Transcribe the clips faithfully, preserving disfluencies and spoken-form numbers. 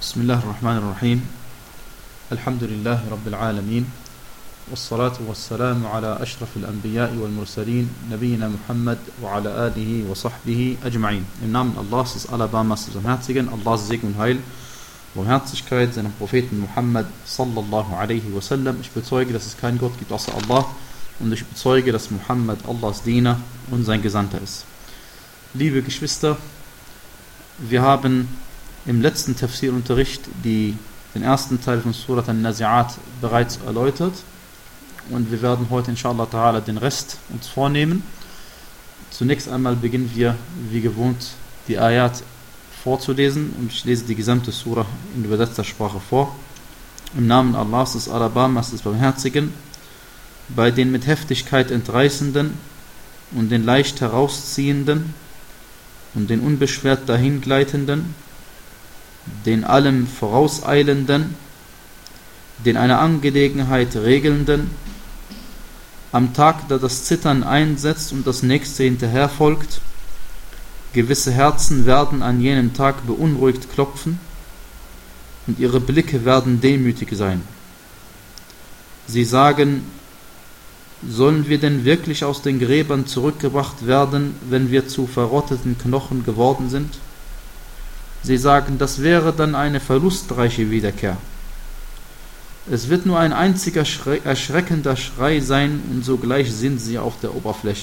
بسم الله الرحمن الرحيم الحمد لله رب العالمين والصلاة والسلام على أشرف الأنبياء والمرسلين نبينا Muhammad وعلى آله وصحبه أجمعين. Im Namen Allahs des Allerbarmers Barmherzigen, Allahs Segen und Heil, Barmherzigkeit seinem Propheten Muhammad sallallahu alaihi wasallam. Ich bezeuge, dass es keinen Gott gibt außer Allah und ich bezeuge, dass Muhammad Allahs Diener und sein Gesandter ist. Liebe Geschwister, wir haben im letzten Tafsir-Unterricht die, den ersten Teil von Surat An-Nazi'at bereits erläutert und wir werden heute inshallah ta'ala den Rest uns vornehmen. Zunächst einmal beginnen wir wie gewohnt die Ayat vorzulesen und ich lese die gesamte Surah in übersetzter Sprache vor. Im Namen Allahs des Allerbarmers des Barmherzigen, bei den mit Heftigkeit Entreißenden und den leicht Herausziehenden und den unbeschwert Dahingleitenden, den allem Vorauseilenden, den eine Angelegenheit Regelnden, am Tag, da das Zittern einsetzt und das nächste hinterher folgt. Gewisse Herzen werden an jenem Tag beunruhigt klopfen und ihre Blicke werden demütig sein. Sie sagen: Sollen wir denn wirklich aus den Gräbern zurückgebracht werden, wenn wir zu verrotteten Knochen geworden sind? Sie sagen, das wäre dann eine verlustreiche Wiederkehr. Es wird nur ein einziger Schrei, erschreckender Schrei sein und sogleich sind sie auf der Oberfläche.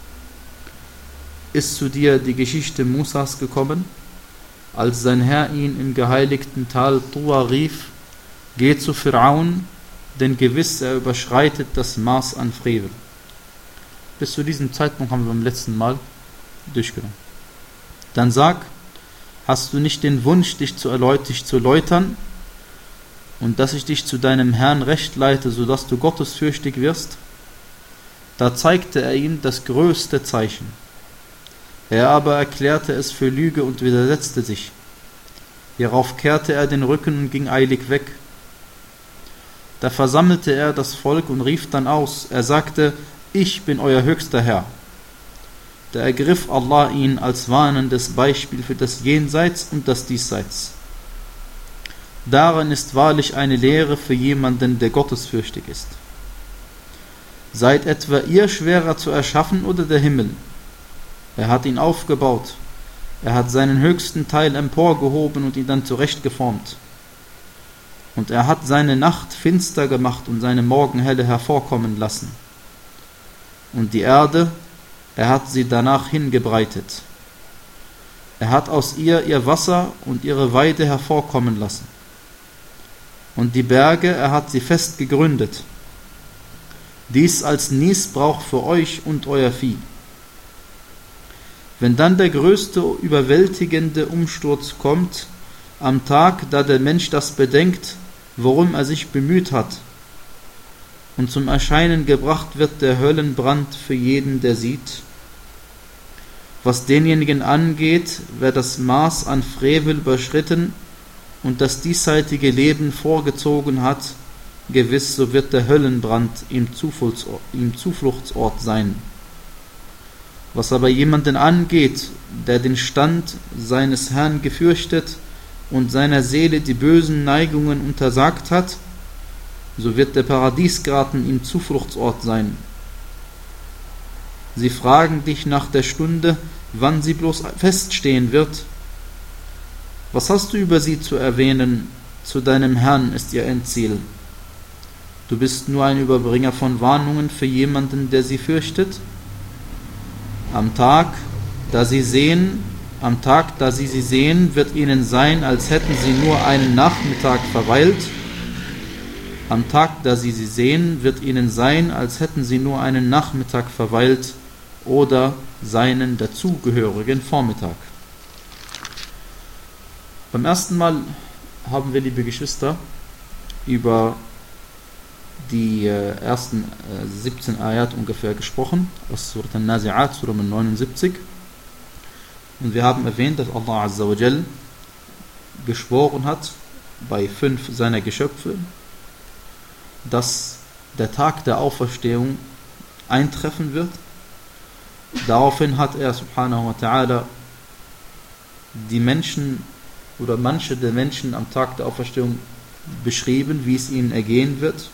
Ist zu dir die Geschichte Musas gekommen, als sein Herr ihn im geheiligten Tal Tuwa rief: Geh zu Pharaon, denn gewiss er überschreitet das Maß an Frevel. Bis zu diesem Zeitpunkt haben wir beim letzten Mal durchgenommen. Dann sag: Hast du nicht den Wunsch, dich zu, erläut- dich zu läutern und dass ich dich zu deinem Herrn recht leite, sodass du gottesfürchtig wirst? Da zeigte er ihm das größte Zeichen. Er aber erklärte es für Lüge und widersetzte sich. Hierauf kehrte er den Rücken und ging eilig weg. Da versammelte er das Volk und rief dann aus. Er sagte: Ich bin euer höchster Herr. Da ergriff Allah ihn als warnendes Beispiel für das Jenseits und das Diesseits. Darin ist wahrlich eine Lehre für jemanden, der gottesfürchtig ist. Seid etwa ihr schwerer zu erschaffen oder der Himmel? Er hat ihn aufgebaut. Er hat seinen höchsten Teil emporgehoben und ihn dann zurechtgeformt. Und er hat seine Nacht finster gemacht und seine Morgenhelle hervorkommen lassen. Und die Erde, er hat sie danach hingebreitet. Er hat aus ihr ihr Wasser und ihre Weide hervorkommen lassen. Und die Berge, er hat sie fest gegründet. Dies als Nießbrauch für euch und euer Vieh. Wenn dann der größte, überwältigende Umsturz kommt, am Tag, da der Mensch das bedenkt, worum er sich bemüht hat, und zum Erscheinen gebracht wird der Höllenbrand für jeden, der sieht. Was denjenigen angeht, wer das Maß an Frevel überschritten und das diesseitige Leben vorgezogen hat, gewiss, so wird der Höllenbrand ihm Zufluchtsort, ihm Zufluchtsort sein. Was aber jemanden angeht, der den Stand seines Herrn gefürchtet und seiner Seele die bösen Neigungen untersagt hat, so wird der Paradiesgarten ihm Zufluchtsort sein. Sie fragen dich nach der Stunde, wann sie bloß feststehen wird. Was hast du über sie zu erwähnen? Zu deinem Herrn ist ihr Endziel. Du bist nur ein Überbringer von Warnungen für jemanden, der sie fürchtet. Am Tag, da sie sehen, am Tag, da sie sie sehen, wird ihnen sein, als hätten sie nur einen Nachmittag verweilt. Am Tag, da sie sie sehen, wird ihnen sein, als hätten sie nur einen Nachmittag verweilt oder seinen dazugehörigen Vormittag. Beim ersten Mal haben wir, liebe Geschwister, über die äh, ersten äh, siebzehn Ayat ungefähr gesprochen, aus Surat An-Nazi'at, Surah neunundsiebzig. Und wir haben erwähnt, dass Allah Azza wa Jal geschworen hat, bei fünf seiner Geschöpfe, dass der Tag der Auferstehung eintreffen wird. Daraufhin hat er subhanahu wa ta'ala die Menschen oder manche der Menschen am Tag der Auferstehung beschrieben, wie es ihnen ergehen wird.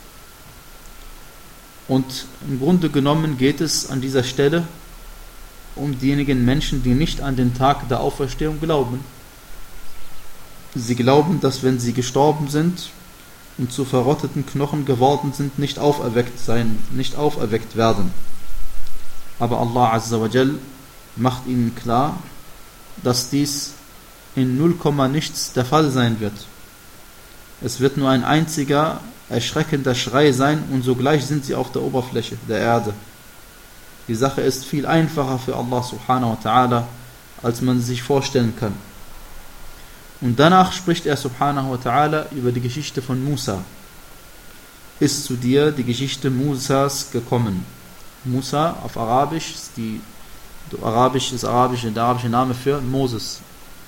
Und im Grunde genommen geht es an dieser Stelle um diejenigen Menschen, die nicht an den Tag der Auferstehung glauben. Sie glauben, dass wenn sie gestorben sind und zu verrotteten Knochen geworden sind, nicht auferweckt sein, nicht auferweckt werden. Aber Allah Azza wa Jal macht ihnen klar, dass dies in null Komma nichts der Fall sein wird. Es wird nur ein einziger erschreckender Schrei sein und sogleich sind sie auf der Oberfläche der Erde. Die Sache ist viel einfacher für Allah subhanahu wa ta'ala, als man sich vorstellen kann. Und danach spricht er subhanahu wa ta'ala über die Geschichte von Musa. Ist zu dir die Geschichte Musas gekommen? Musa auf Arabisch ist die Arabisch ist arabische, der arabische Name für Moses.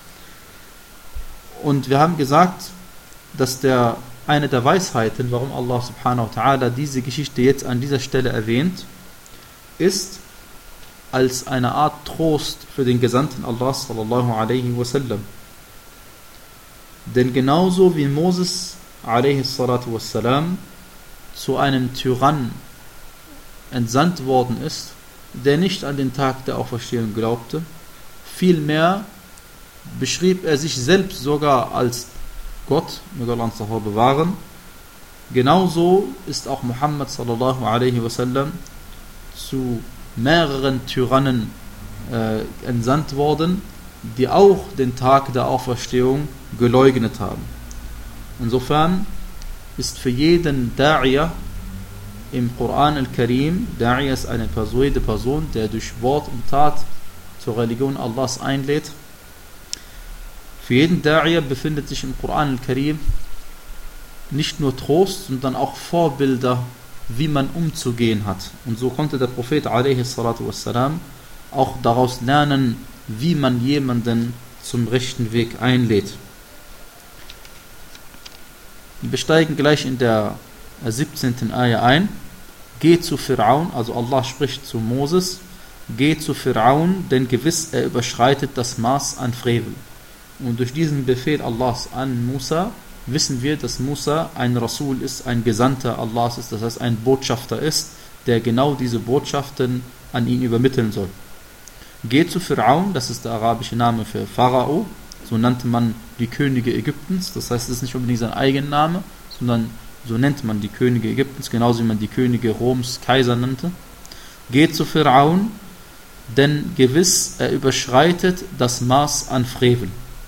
Und wir haben gesagt, dass der eine der Weisheiten, warum Allah subhanahu wa ta'ala diese Geschichte jetzt an dieser Stelle erwähnt, ist als eine Art Trost für den Gesandten Allah sallallahu alaihi wasallam. Denn genauso wie Moses alaihi salatu wassalam zu einem Tyrann entsandt worden ist, der nicht an den Tag der Auferstehung glaubte, vielmehr beschrieb er sich selbst sogar als Gott, möge Allah uns davor bewahren. Genauso ist auch Muhammad sallallahu alaihi wasallam zu mehreren Tyrannen äh, entsandt worden, die auch den Tag der Auferstehung geleugnet haben. Insofern ist für jeden Da'iyah im Koran al-Karim, Da'iyah ist eine persuade Person, der durch Wort und Tat zur Religion Allahs einlädt. Für jeden Da'iyah befindet sich im Koran al-Karim nicht nur Trost, sondern auch Vorbilder, wie man umzugehen hat. Und so konnte der Prophet alaihi salatu wassalam auch daraus lernen, wie man jemanden zum rechten Weg einlädt. Wir steigen gleich in der siebzehnten Ayah ein. Geh zu Fir'aun, also Allah spricht zu Moses, geh zu Fir'aun, denn gewiss er überschreitet das Maß an Frevel. Und durch diesen Befehl Allahs an Musa wissen wir, dass Musa ein Rasul ist, ein Gesandter Allahs ist, das heißt ein Botschafter ist, der genau diese Botschaften an ihn übermitteln soll. Geh zu Fir'aun, das ist der arabische Name für Pharao, so nannte man die Könige Ägyptens, das heißt, es ist nicht unbedingt sein Eigenname, sondern so nennt man die Könige Ägyptens, genauso wie man die Könige Roms Kaiser nannte. Geh zu Fir'aun, denn gewiss er überschreitet das Maß an Frevel.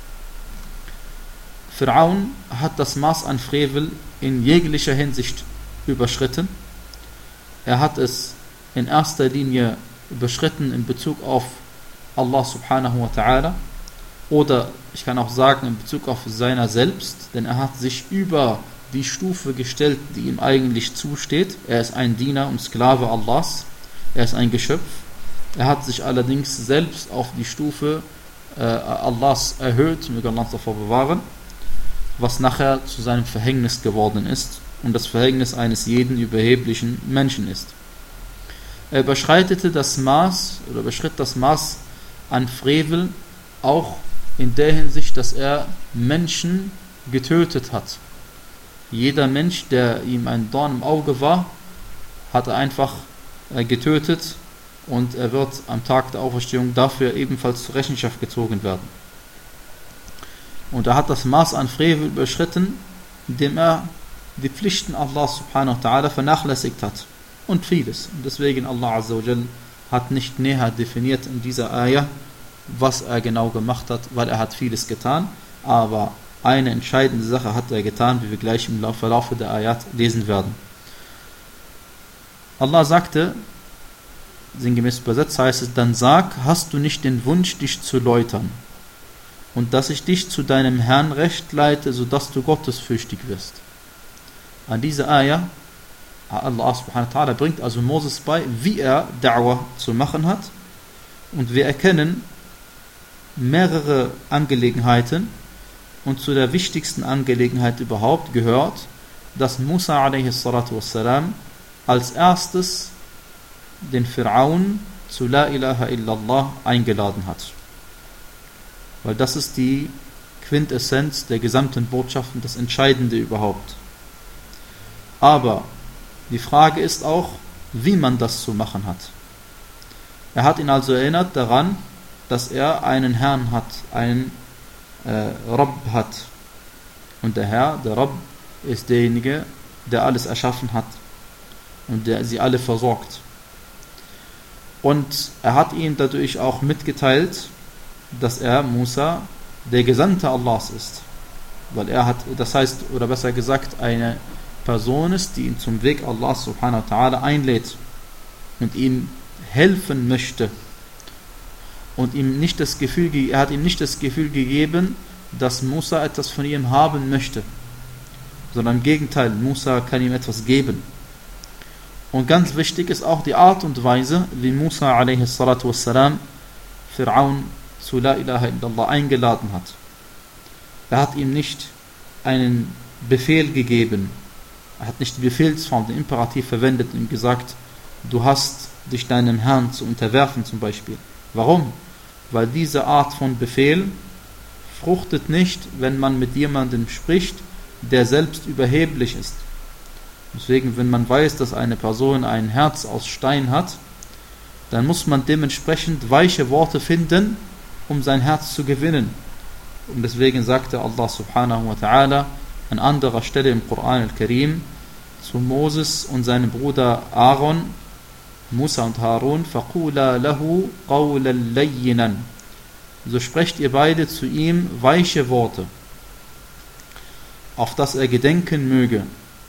Fir'aun hat das Maß an Frevel in jeglicher Hinsicht überschritten. Er hat es in erster Linie überschritten in Bezug auf Allah subhanahu wa ta'ala, oder ich kann auch sagen in Bezug auf seiner selbst, denn er hat sich über die Stufe gestellt, die ihm eigentlich zusteht. Er ist ein Diener und Sklave Allahs, er ist ein Geschöpf. Er hat sich allerdings selbst auf die Stufe äh, Allahs erhöht, möge Allah uns davor bewahren, was nachher zu seinem Verhängnis geworden ist und das Verhängnis eines jeden überheblichen Menschen ist. Er überschreitete das Maß oder überschritt das Maß an Frevel auch in der Hinsicht, dass er Menschen getötet hat. Jeder Mensch, der ihm ein Dorn im Auge war, hat er einfach getötet und er wird am Tag der Auferstehung dafür ebenfalls zur Rechenschaft gezogen werden. Und er hat das Maß an Frevel überschritten, indem er die Pflichten Allah subhanahu wa ta'ala vernachlässigt hat. Und vieles. Und deswegen Allah Azza wa Jal hat nicht näher definiert in dieser Ayah, was er genau gemacht hat, weil er hat vieles getan. Aber eine entscheidende Sache hat er getan, wie wir gleich im Verlauf der Ayat lesen werden. Allah sagte, sinngemäß übersetzt heißt es, dann sag, hast du nicht den Wunsch, dich zu läutern und dass ich dich zu deinem Herrn recht leite, sodass du gottesfürchtig wirst. An dieser Ayah, Allah subhanahu wa ta'ala bringt also Moses bei, wie er Da'wah zu machen hat, und wir erkennen mehrere Angelegenheiten, und zu der wichtigsten Angelegenheit überhaupt gehört, dass Musa alaihi salatu wassalam als erstes den Fir'aun zu La ilaha illallah eingeladen hat. Weil das ist die Quintessenz der gesamten Botschaft und das Entscheidende überhaupt. Aber die Frage ist auch, wie man das zu machen hat. Er hat ihn also erinnert daran, dass er einen Herrn hat, einen äh, Rabb hat. Und der Herr, der Rabb, ist derjenige, der alles erschaffen hat und der sie alle versorgt. Und er hat ihm dadurch auch mitgeteilt, dass er, Musa, der Gesandte Allahs ist. Weil er hat, das heißt, oder besser gesagt, eine Person ist, die ihn zum Weg Allahs subhanahu wa ta'ala einlädt und ihm helfen möchte. Und ihm nicht das Gefühl, er hat ihm nicht das Gefühl gegeben, dass Musa etwas von ihm haben möchte, sondern im Gegenteil, Musa kann ihm etwas geben. Und ganz wichtig ist auch die Art und Weise, wie Musa alaihi salatu wassalam Fir'aun zu La ilaha illallah eingeladen hat. Er hat ihm nicht einen Befehl gegeben, er hat nicht die Befehlsform, den Imperativ verwendet und gesagt, du hast dich deinem Herrn zu unterwerfen zum Beispiel. Warum? Weil diese Art von Befehl fruchtet nicht, wenn man mit jemandem spricht, der selbst überheblich ist. Deswegen, wenn man weiß, dass eine Person ein Herz aus Stein hat, dann muss man dementsprechend weiche Worte finden, um sein Herz zu gewinnen. Und deswegen sagte Allah subhanahu wa ta'ala an anderer Stelle im Koran al-Karim zu Moses und seinem Bruder Aaron, Musa und Harun, فَقُولَا لَهُ قَوْلًا لَيِّنًا. So sprecht ihr beide zu ihm weiche Worte, auf das er gedenken möge.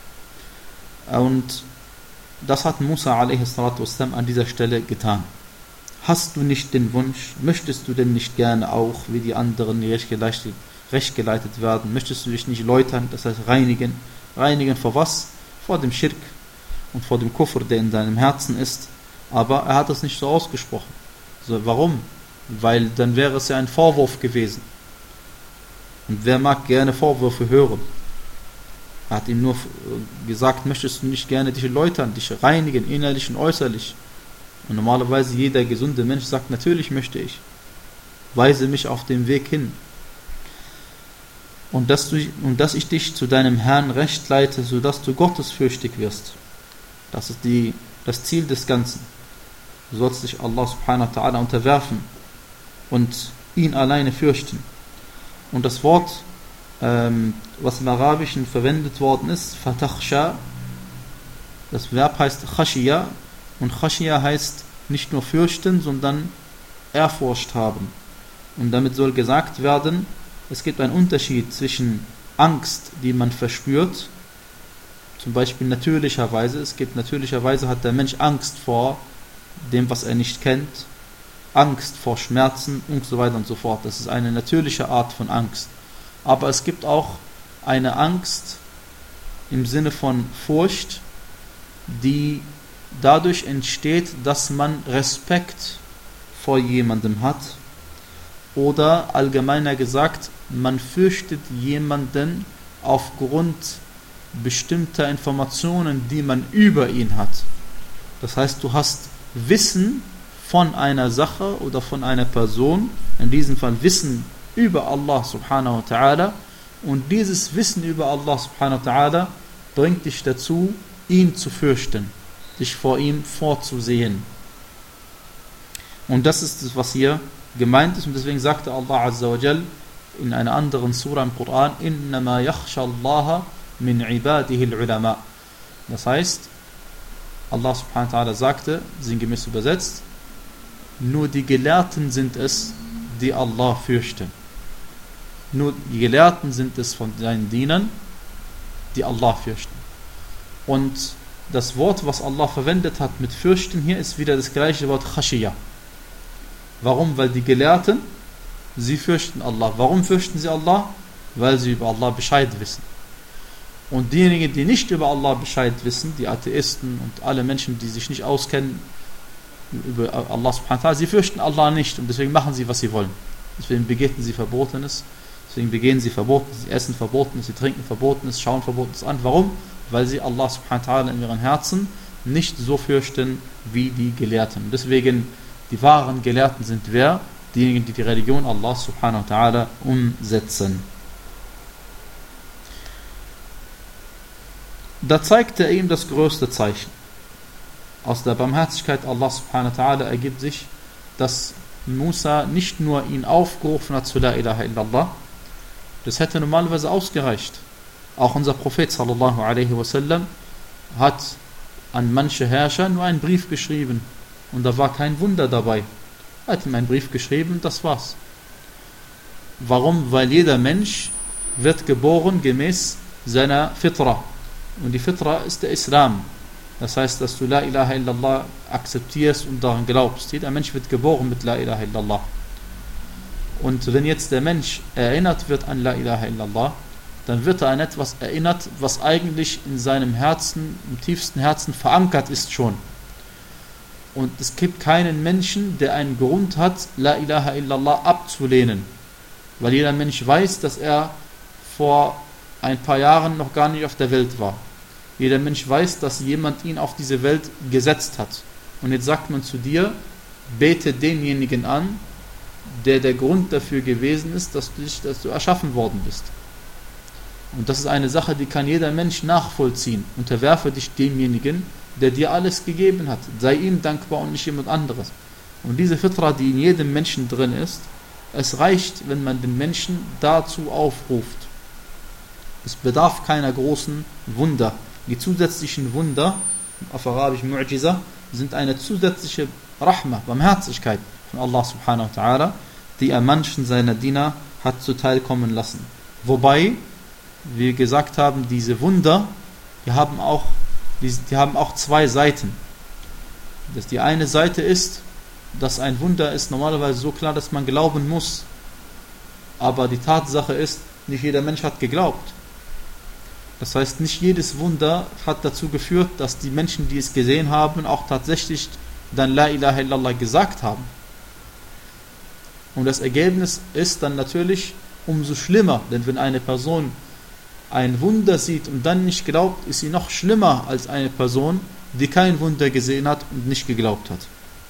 Und das hat Musa alaihi salatu wassalam an dieser Stelle getan. Hast du nicht den Wunsch, möchtest du denn nicht gerne auch, wie die anderen recht geleitet, recht geleitet werden, möchtest du dich nicht läutern, das heißt reinigen, reinigen vor was? Vor dem Schirk und vor dem Kufr, der in deinem Herzen ist. Aber er hat das nicht so ausgesprochen. So, warum? Weil dann wäre es ja ein Vorwurf gewesen. Und wer mag gerne Vorwürfe hören? Er hat ihm nur gesagt, möchtest du nicht gerne dich läutern, dich reinigen, innerlich und äußerlich? Und normalerweise jeder gesunde Mensch sagt, natürlich möchte ich. Weise mich auf den Weg hin. Und dass, du, und dass ich dich zu deinem Herrn recht leite, sodass du gottesfürchtig wirst. Das ist die, das Ziel des Ganzen. Du sollst dich Allah subhanahu wa ta'ala unterwerfen und ihn alleine fürchten. Und das Wort, ähm, was im Arabischen verwendet worden ist, fatakhsha, das Verb heißt khashiya, und khashiya heißt nicht nur fürchten, sondern Ehrfurcht haben. Und damit soll gesagt werden, es gibt einen Unterschied zwischen Angst, die man verspürt, zum Beispiel natürlicherweise, es gibt natürlicherweise hat der Mensch Angst vor dem, was er nicht kennt, Angst vor Schmerzen und so weiter und so fort. Das ist eine natürliche Art von Angst. Aber es gibt auch eine Angst im Sinne von Furcht, die dadurch entsteht, dass man Respekt vor jemandem hat oder allgemeiner gesagt, man fürchtet jemanden aufgrund bestimmter Informationen, die man über ihn hat. Das heißt, du hast Wissen von einer Sache oder von einer Person, in diesem Fall Wissen über Allah subhanahu wa ta'ala, und dieses Wissen über Allah subhanahu wa ta'ala bringt dich dazu, ihn zu fürchten, dich vor ihm vorzusehen. Und das ist es, was hier gemeint ist, und deswegen sagte Allah azza wa jal in einer anderen Surah im Koran, innama yakhsha Allah min ibadihi al-ulama. Das heißt, Allah subhanahu wa ta'ala sagte, sinngemäß übersetzt, nur die Gelehrten sind es, die Allah fürchten. Nur die Gelehrten sind es von seinen Dienern, die Allah fürchten. Und das Wort, was Allah verwendet hat mit fürchten hier, ist wieder das gleiche Wort khashiya. Warum? Weil die Gelehrten, sie fürchten Allah. Warum fürchten sie Allah? Weil sie über Allah Bescheid wissen. Und diejenigen, die nicht über Allah Bescheid wissen, die Atheisten und alle Menschen, die sich nicht auskennen über Allah subhanahu wa ta'ala, sie fürchten Allah nicht und deswegen machen sie, was sie wollen. Deswegen begehen sie Verbotenes, deswegen begehen sie Verbotenes, sie essen Verbotenes, sie trinken Verbotenes, schauen Verbotenes an. Warum? Weil sie Allah subhanahu wa ta'ala in ihren Herzen nicht so fürchten wie die Gelehrten. Deswegen, die wahren Gelehrten sind wer? Diejenigen, die die Religion Allah subhanahu wa ta'ala umsetzen. Da zeigte er ihm das größte Zeichen. Aus der Barmherzigkeit Allah subhanahu wa ta'ala ergibt sich, dass Musa nicht nur ihn aufgerufen hat zu La ilaha illallah, das hätte normalerweise ausgereicht. Auch unser Prophet sallallahu alaihi wasallam hat an manche Herrscher nur einen Brief geschrieben und da war kein Wunder dabei. Er hat ihm einen Brief geschrieben, das war's. Warum? Weil jeder Mensch wird geboren gemäß seiner Fitra. Und die Fitra ist der Islam. Das heißt, dass du La ilaha illallah akzeptierst und daran glaubst. Jeder Mensch wird geboren mit La ilaha illallah. Und wenn jetzt der Mensch erinnert wird an La ilaha illallah, dann wird er an etwas erinnert, was eigentlich in seinem Herzen, im tiefsten Herzen verankert ist schon. Und es gibt keinen Menschen, der einen Grund hat, La ilaha illallah abzulehnen. Weil jeder Mensch weiß, dass er vor ein paar Jahren noch gar nicht auf der Welt war. Jeder Mensch weiß, dass jemand ihn auf diese Welt gesetzt hat. Und jetzt sagt man zu dir, bete denjenigen an, der der Grund dafür gewesen ist, dass du, dass du erschaffen worden bist. Und das ist eine Sache, die kann jeder Mensch nachvollziehen. Unterwerfe dich demjenigen, der dir alles gegeben hat. Sei ihm dankbar und nicht jemand anderes. Und diese Fitra, die in jedem Menschen drin ist, es reicht, wenn man den Menschen dazu aufruft. Es bedarf keiner großen Wunder. Die zusätzlichen Wunder, auf Arabisch Mu'jiza, sind eine zusätzliche Rahma, Barmherzigkeit von Allah subhanahu wa ta'ala, die er manchen seiner Diener hat zuteil kommen lassen. Wobei, wie wir gesagt haben, diese Wunder, die haben auch, die, die haben auch zwei Seiten. Das die eine Seite ist, dass ein Wunder ist normalerweise so klar, dass man glauben muss. Aber die Tatsache ist, nicht jeder Mensch hat geglaubt. Das heißt, nicht jedes Wunder hat dazu geführt, dass die Menschen, die es gesehen haben, auch tatsächlich dann La ilaha illallah gesagt haben. Und das Ergebnis ist dann natürlich umso schlimmer, denn wenn eine Person ein Wunder sieht und dann nicht glaubt, ist sie noch schlimmer als eine Person, die kein Wunder gesehen hat und nicht geglaubt hat.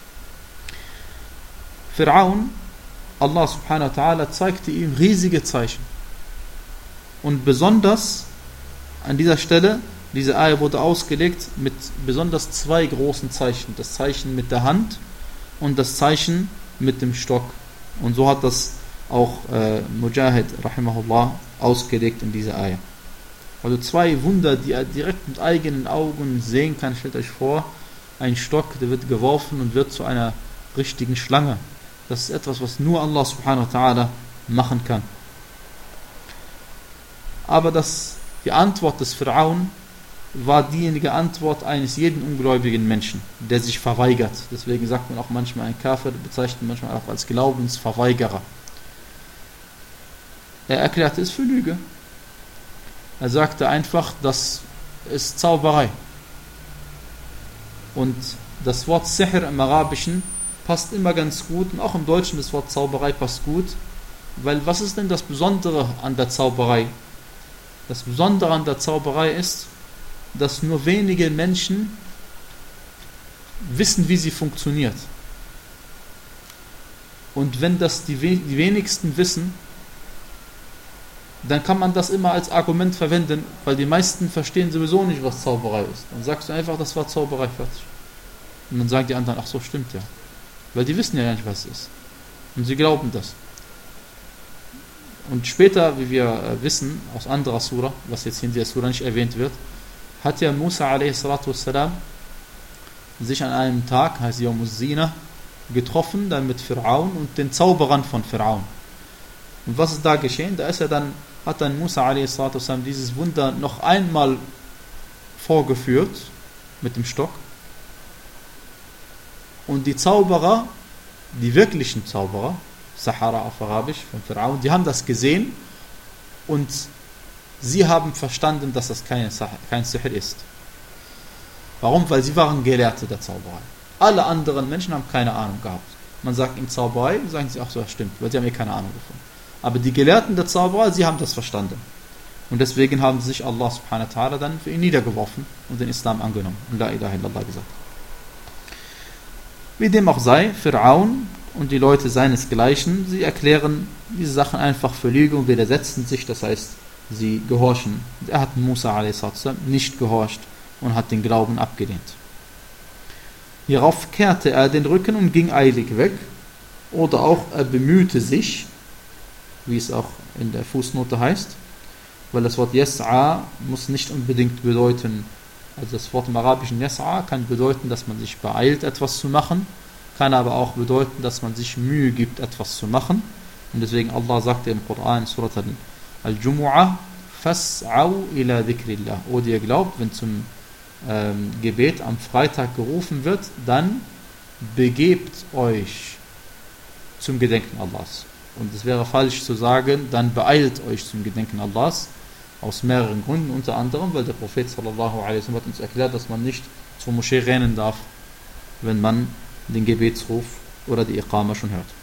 Fir'aun, Allah subhanahu wa ta'ala zeigte ihm riesige Zeichen. Und besonders an dieser Stelle, diese Ayah wurde ausgelegt mit besonders zwei großen Zeichen. Das Zeichen mit der Hand und das Zeichen mit dem Stock. Und so hat das auch äh, Mujahid rahimahullah ausgelegt in dieser Ayah. Also zwei Wunder, die er direkt mit eigenen Augen sehen kann. Stellt euch vor, ein Stock, der wird geworfen und wird zu einer richtigen Schlange. Das ist etwas, was nur Allah subhanahu wa ta'ala machen kann. Aber das, die Antwort des Fir'aun war diejenige Antwort eines jeden ungläubigen Menschen, der sich verweigert. Deswegen sagt man auch manchmal, ein Kafir bezeichnet manchmal auch als Glaubensverweigerer. Er erklärte es für Lüge. Er sagte einfach, das ist Zauberei. Und das Wort Sihr im Arabischen passt immer ganz gut, und auch im Deutschen das Wort Zauberei passt gut, weil was ist denn das Besondere an der Zauberei? Das Besondere an der Zauberei ist, dass nur wenige Menschen wissen, wie sie funktioniert. Und wenn das die, die wenigsten wissen, dann kann man das immer als Argument verwenden, weil die meisten verstehen sowieso nicht, was Zauberei ist. Dann sagst du einfach, das war Zauberei, fertig. Und dann sagen die anderen, ach so, stimmt ja. Weil die wissen ja nicht, was es ist. Und sie glauben das. Und später, wie wir äh, wissen, aus anderer Surah, was jetzt in der Surah nicht erwähnt wird, hat ja Musa a s. sich an einem Tag, heißt Yawm Zina, getroffen, dann mit Fir'aun und den Zauberern von Fir'aun. Und was ist da geschehen? Da ist er dann, hat dann Musa a s. dieses Wunder noch einmal vorgeführt mit dem Stock. Und die Zauberer, die wirklichen Zauberer, Sahara auf Arabisch von Fir'aun, die haben das gesehen und sie haben verstanden, dass das kein, kein Sihr ist. Warum? Weil sie waren Gelehrte der Zauberei. Alle anderen Menschen haben keine Ahnung gehabt. Man sagt ihnen Zauberei, sagen sie, ach so, das stimmt, weil sie haben eh keine Ahnung davon. Aber die Gelehrten der Zauberei, sie haben das verstanden. Und deswegen haben sich Allah subhanahu wa ta'ala dann für ihn niedergeworfen und den Islam angenommen und La ilaha illallah gesagt. Wie dem auch sei, Fir'aun und die Leute seinesgleichen, sie erklären diese Sachen einfach für Lüge und widersetzen sich, das heißt, sie gehorchen. Er hat Musa a s. nicht gehorcht und hat den Glauben abgelehnt. Hierauf kehrte er den Rücken und ging eilig weg, oder auch er bemühte sich, wie es auch in der Fußnote heißt, weil das Wort Yas'a muss nicht unbedingt bedeuten, also das Wort im Arabischen Yas'a kann bedeuten, dass man sich beeilt, etwas zu machen, kann aber auch bedeuten, dass man sich Mühe gibt, etwas zu machen. Und deswegen Allah sagte im Koran, Surat Al-Jumu'ah, Fas'au ila dhikrillah. Oder ihr glaubt, wenn zum ähm, Gebet am Freitag gerufen wird, dann begebt euch zum Gedenken Allahs. Und es wäre falsch zu sagen, dann beeilt euch zum Gedenken Allahs, aus mehreren Gründen, unter anderem, weil der Prophet sallallahu alaihi wasallam hat uns erklärt, dass man nicht zur Moschee rennen darf, wenn man den Gebetsruf oder die Iqama schon hört.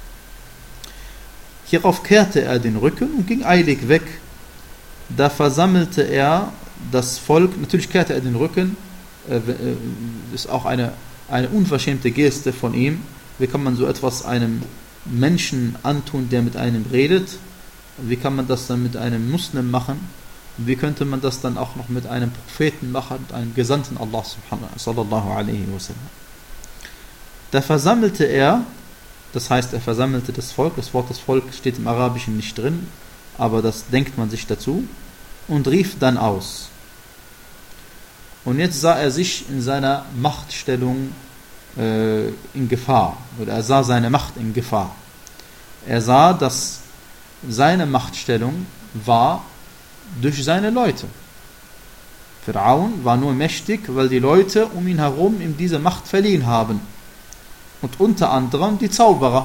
Hierauf kehrte er den Rücken und ging eilig weg. Da versammelte er das Volk, natürlich kehrte er den Rücken, äh, ist auch eine, eine unverschämte Geste von ihm. Wie kann man so etwas einem Menschen antun, der mit einem redet? Wie kann man das dann mit einem Muslim machen? Wie könnte man das dann auch noch mit einem Propheten machen, mit einem Gesandten Allah sallallahu alaihi wasallam? Da versammelte er, das heißt, er versammelte das Volk, das Wort das Volk steht im Arabischen nicht drin, aber das denkt man sich dazu, und rief dann aus. Und jetzt sah er sich in seiner Machtstellung äh, in Gefahr, oder er sah seine Macht in Gefahr. Er sah, dass seine Machtstellung war durch seine Leute. Pharaon war nur mächtig, weil die Leute um ihn herum ihm diese Macht verliehen haben. Und unter anderem die Zauberer.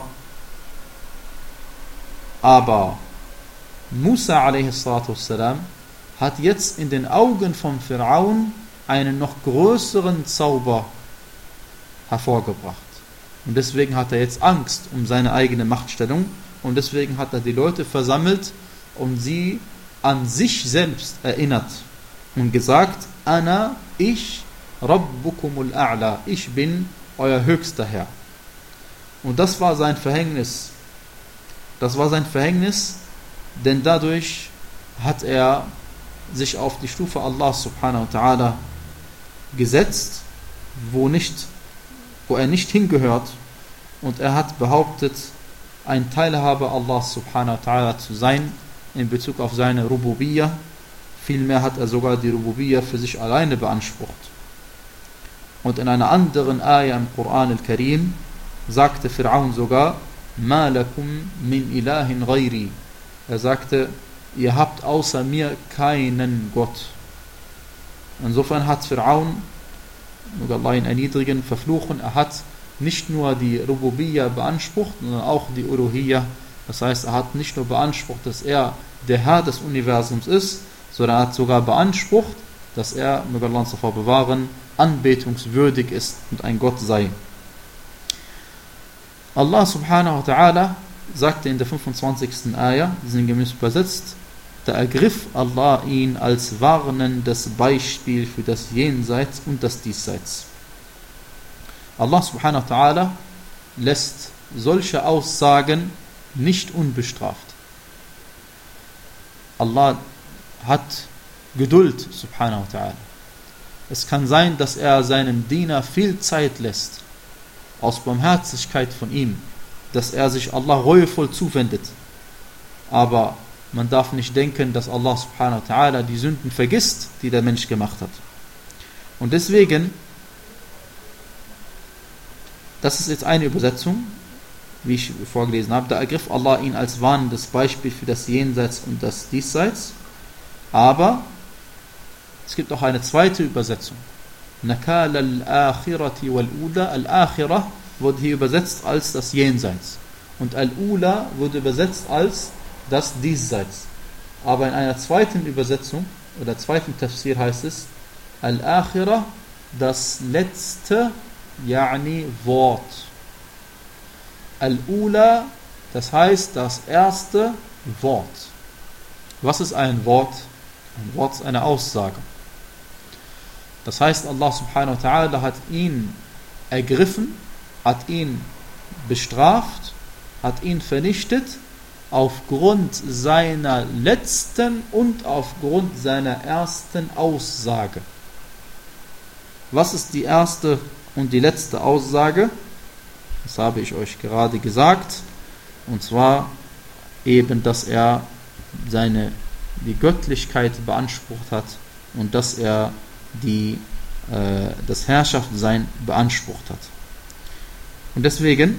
Aber Musa a s. hat jetzt in den Augen von Pharaon einen noch größeren Zauber hervorgebracht. Und deswegen hat er jetzt Angst um seine eigene Machtstellung. Und deswegen hat er die Leute versammelt und sie an sich selbst erinnert und gesagt, Ana, ich, Rabbukumul A'la, ich bin euer höchster Herr. Und das war sein Verhängnis. Das war sein Verhängnis, denn dadurch hat er sich auf die Stufe Allah subhanahu wa ta'ala gesetzt, wo, nicht, wo er nicht hingehört, und er hat behauptet, ein Teilhaber Allah subhanahu wa ta'ala zu sein in Bezug auf seine Rububiyya. Vielmehr hat er sogar die Rububiyya für sich alleine beansprucht. Und in einer anderen Ayah im Koran al-Karim sagte Pharaon sogar, Ma lakum min ilahin ghairi. Er sagte, ihr habt außer mir keinen Gott. Insofern hat Pharaon, möge Allah ihn erniedrigen, verfluchen, er hat nicht nur die Rububiyya beansprucht, sondern auch die Uluhiyya. Das heißt, er hat nicht nur beansprucht, dass er der Herr des Universums ist, sondern er hat sogar beansprucht, dass er, möge Allah uns davor bewahren, anbetungswürdig ist und ein Gott sei. Allah subhanahu wa ta'ala sagte in der fünfundzwanzigsten Ayah, sinngemäß übersetzt, da ergriff Allah ihn als warnendes Beispiel für das Jenseits und das Diesseits. Allah subhanahu wa ta'ala lässt solche Aussagen nicht unbestraft. Allah hat Geduld subhanahu wa ta'ala. Es kann sein, dass er seinem Diener viel Zeit lässt, aus Barmherzigkeit von ihm, dass er sich Allah reuevoll zuwendet. Aber man darf nicht denken, dass Allah subhanahu wa ta'ala die Sünden vergisst, die der Mensch gemacht hat. Und deswegen, das ist jetzt eine Übersetzung, wie ich vorgelesen habe, da ergriff Allah ihn als warnendes Beispiel für das Jenseits und das Diesseits. Aber es gibt auch eine zweite Übersetzung. Nakal al-Akhirati wal-Ula. Al-Akhirah wurde hier übersetzt als das Jenseits. Und Al-Ula wurde übersetzt als das Diesseits. Aber in einer zweiten Übersetzung, oder zweiten Tafsir heißt es, Al-Akhirah, das letzte, yani Wort. Al-Ula, das heißt das erste Wort. Was ist ein Wort? Ein Wort ist eine Aussage. Das heißt, Allah subhanahu wa ta'ala hat ihn ergriffen, hat ihn bestraft, hat ihn vernichtet, aufgrund seiner letzten und aufgrund seiner ersten Aussage. Was ist die erste und die letzte Aussage? Das habe ich euch gerade gesagt. Und zwar eben, dass er seine, die Göttlichkeit beansprucht hat und dass er die, äh, das Herrschaftsein beansprucht hat. Und deswegen,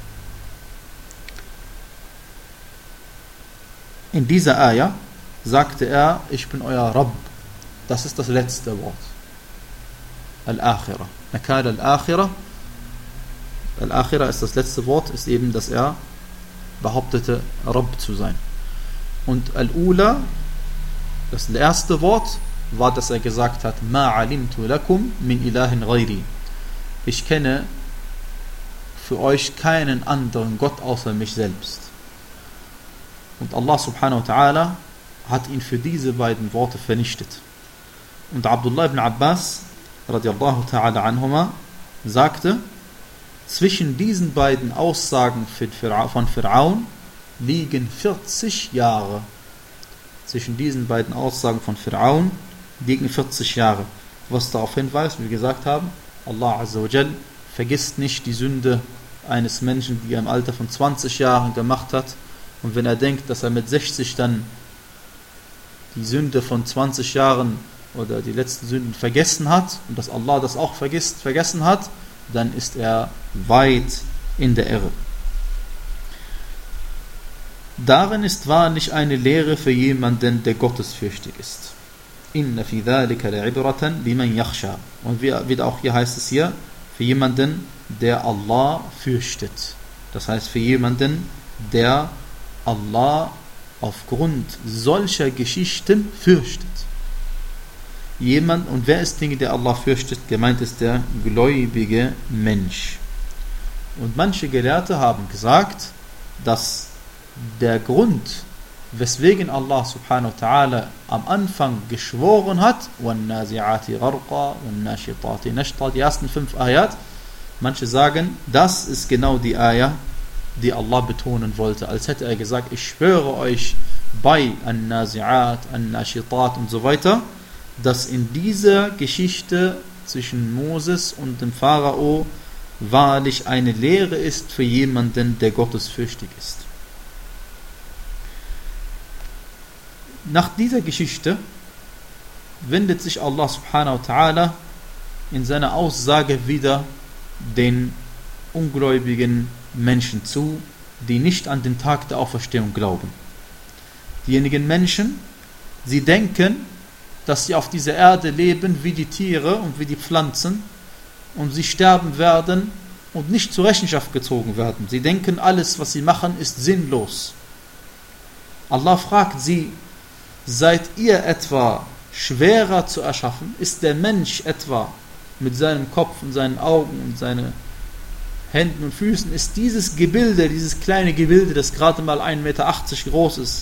in dieser Ayah sagte er, ich bin euer Rabb. Das ist das letzte Wort. Al-Akhirah. Nakal al-Akhirah. Al-Akhirah ist das letzte Wort, ist eben, dass er behauptete, Rabb zu sein. Und Al-Ula, das erste Wort, war, dass er gesagt hat, Ma alimtu lakum min ilahin ghairi. Ich kenne für euch keinen anderen Gott außer mich selbst. Und Allah subhanahu wa ta'ala hat ihn für diese beiden Worte vernichtet. Und Abdullah ibn Abbas radiallahu ta'ala anhuma sagte, zwischen diesen beiden Aussagen von Fir'aun liegen vierzig Jahre. Zwischen diesen beiden Aussagen von Fir'aun liegen vierzig Jahre. Was darauf hinweist, wie wir gesagt haben, Allah Azza wa Jal vergisst nicht die Sünde eines Menschen, die er im Alter von zwanzig Jahren gemacht hat. Und wenn er denkt, dass er mit sechzig dann die Sünde von zwanzig Jahren oder die letzten Sünden vergessen hat und dass Allah das auch vergisst, vergessen hat, dann ist er weit in der Irre. Darin ist wahrlich eine Lehre für jemanden, der gottesfürchtig ist. Inna fi dhalika la'ibratan liman yakhsha. Und wie auch hier heißt es hier, für jemanden, der Allah fürchtet. Das heißt für jemanden, der Allah aufgrund solcher Geschichten fürchtet. Jemand, und wer ist Dinge, der Allah fürchtet? Gemeint ist der gläubige Mensch. Und manche Gelehrte haben gesagt, dass der Grund, weswegen Allah subhanahu wa ta'ala am Anfang geschworen hat, وَالنَّازِعَاتِ غَرْقًا وَالنَّاشِطَاتِ نَشْطًا, die ersten fünf Ayat, manche sagen, das ist genau die Ayah, die Allah betonen wollte, als hätte er gesagt, ich schwöre euch bei An-Nazi'at, An-Nashitat und so weiter, dass in dieser Geschichte zwischen Moses und dem Pharao wahrlich eine Lehre ist für jemanden, der gottesfürchtig ist. Nach dieser Geschichte wendet sich Allah subhanahu wa ta'ala in seiner Aussage wieder den ungläubigen Menschen zu, die nicht an den Tag der Auferstehung glauben. Diejenigen Menschen, sie denken, dass sie auf dieser Erde leben wie die Tiere und wie die Pflanzen und sie sterben werden und nicht zur Rechenschaft gezogen werden. Sie denken, alles, was sie machen, ist sinnlos. Allah fragt sie, seid ihr etwa schwerer zu erschaffen? Ist der Mensch etwa mit seinem Kopf und seinen Augen und seinen Händen und Füßen, ist dieses Gebilde, dieses kleine Gebilde, das gerade mal ein Meter achtzig groß ist,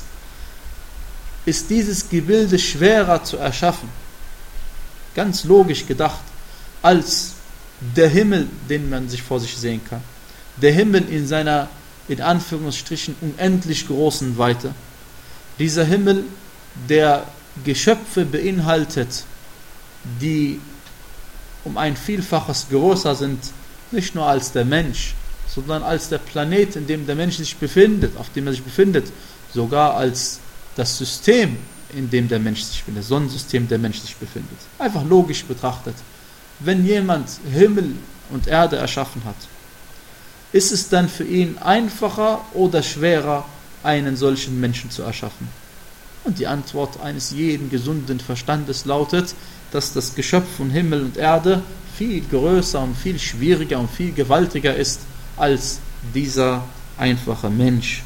ist dieses Gebilde schwerer zu erschaffen, ganz logisch gedacht, als der Himmel, den man sich vor sich sehen kann. Der Himmel in seiner, in Anführungsstrichen, unendlich großen Weite. Dieser Himmel, der Geschöpfe beinhaltet, die um ein Vielfaches größer sind, nicht nur als der Mensch, sondern als der Planet, in dem der Mensch sich befindet, auf dem er sich befindet, sogar als das System, in dem der Mensch sich befindet, das Sonnensystem, der Mensch sich befindet. Einfach logisch betrachtet. Wenn jemand Himmel und Erde erschaffen hat, ist es dann für ihn einfacher oder schwerer, einen solchen Menschen zu erschaffen? Und die Antwort eines jeden gesunden Verstandes lautet, dass das Geschöpf von Himmel und Erde viel größer und viel schwieriger und viel gewaltiger ist als dieser einfache Mensch.